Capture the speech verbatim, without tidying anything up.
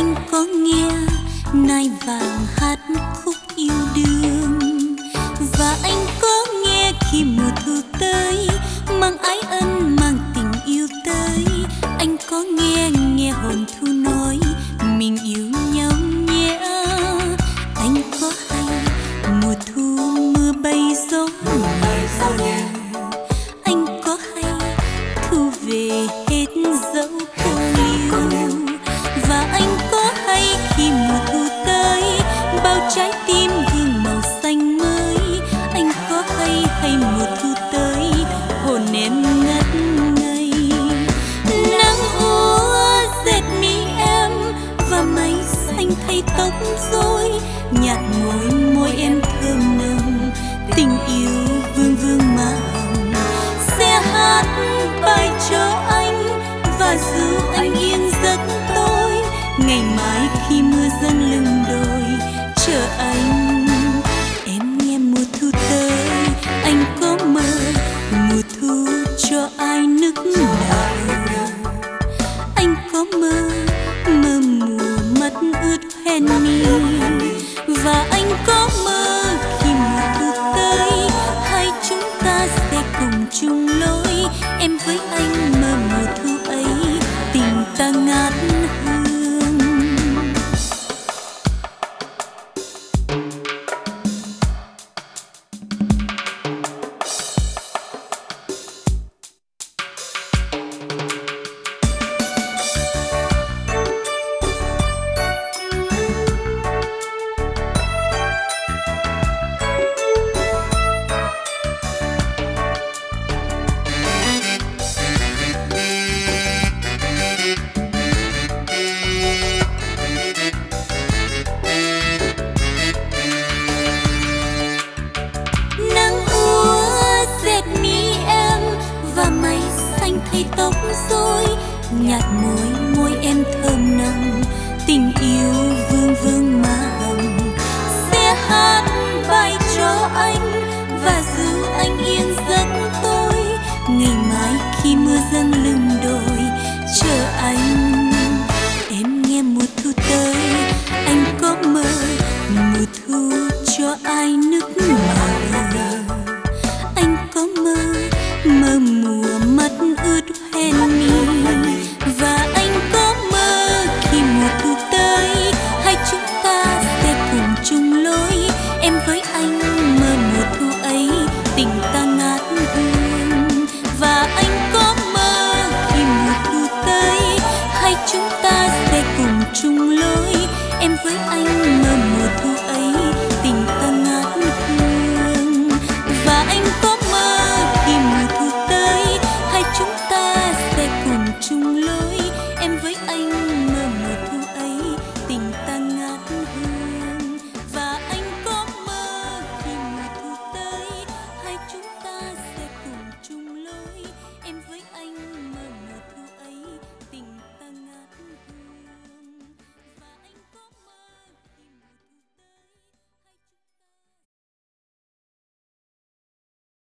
anh có nghe nai vàng hát khúc yêu đương, và anh có nghe khi mùa thu tới mang ái ân mang tình yêu tới. Anh có nghe nghe hồn thu nói mình yêu nhau nhé. Anh có hay mùa thu mưa bay gió nhẹ, anh có hay thu về hết dấu cô liêu, và anh có hay khi mùa thu tới bao trái tim vương màu xanh mới. Anh có hay hay mùa thu tới hồn em ngất ngây. Nắng úa dệt mi em và mây xanh thay tóc rối, nhạt môi môi em thơm nồng, tình yêu vương vương má hồng. Sẽ hát bài cho anh và giữ anh yên giấc tối, ngày mai khi mưa dâng lưng đồi chờ anh. Em nghe mùa thu tới, anh có mơ mùa thu cho ai nức nở. Anh có mơ mơ mùa mắt ướt hoen mi, và anh có mơ khi mùa thu tới hai chúng ta sẽ cùng chung lối. Em với anh mơ mùa thu ấy tình ta ngát hương. Thay tóc rối, nhạt môi môi em thơm nồng, tình yêu vương vương má hồng. Sẽ hát bài cho anh và giữ anh yên giấc tối, ngày mai khi mưa dâng lưng đồi chờ anh. Em nghe mùa thu tới, anh có mơ mùa thu cho ai nức nở. Anh có mơ mơ mùa mắt ướt hoen mi, và anh có mơ khi mùa thu tới hai chúng ta sẽ cùng chung lối. Em với anh mơ mùa thu ấy tình ta ngát hương, và anh có mơ khi mùa thu tới hai chúng ta sẽ cùng chung lối. Em với anh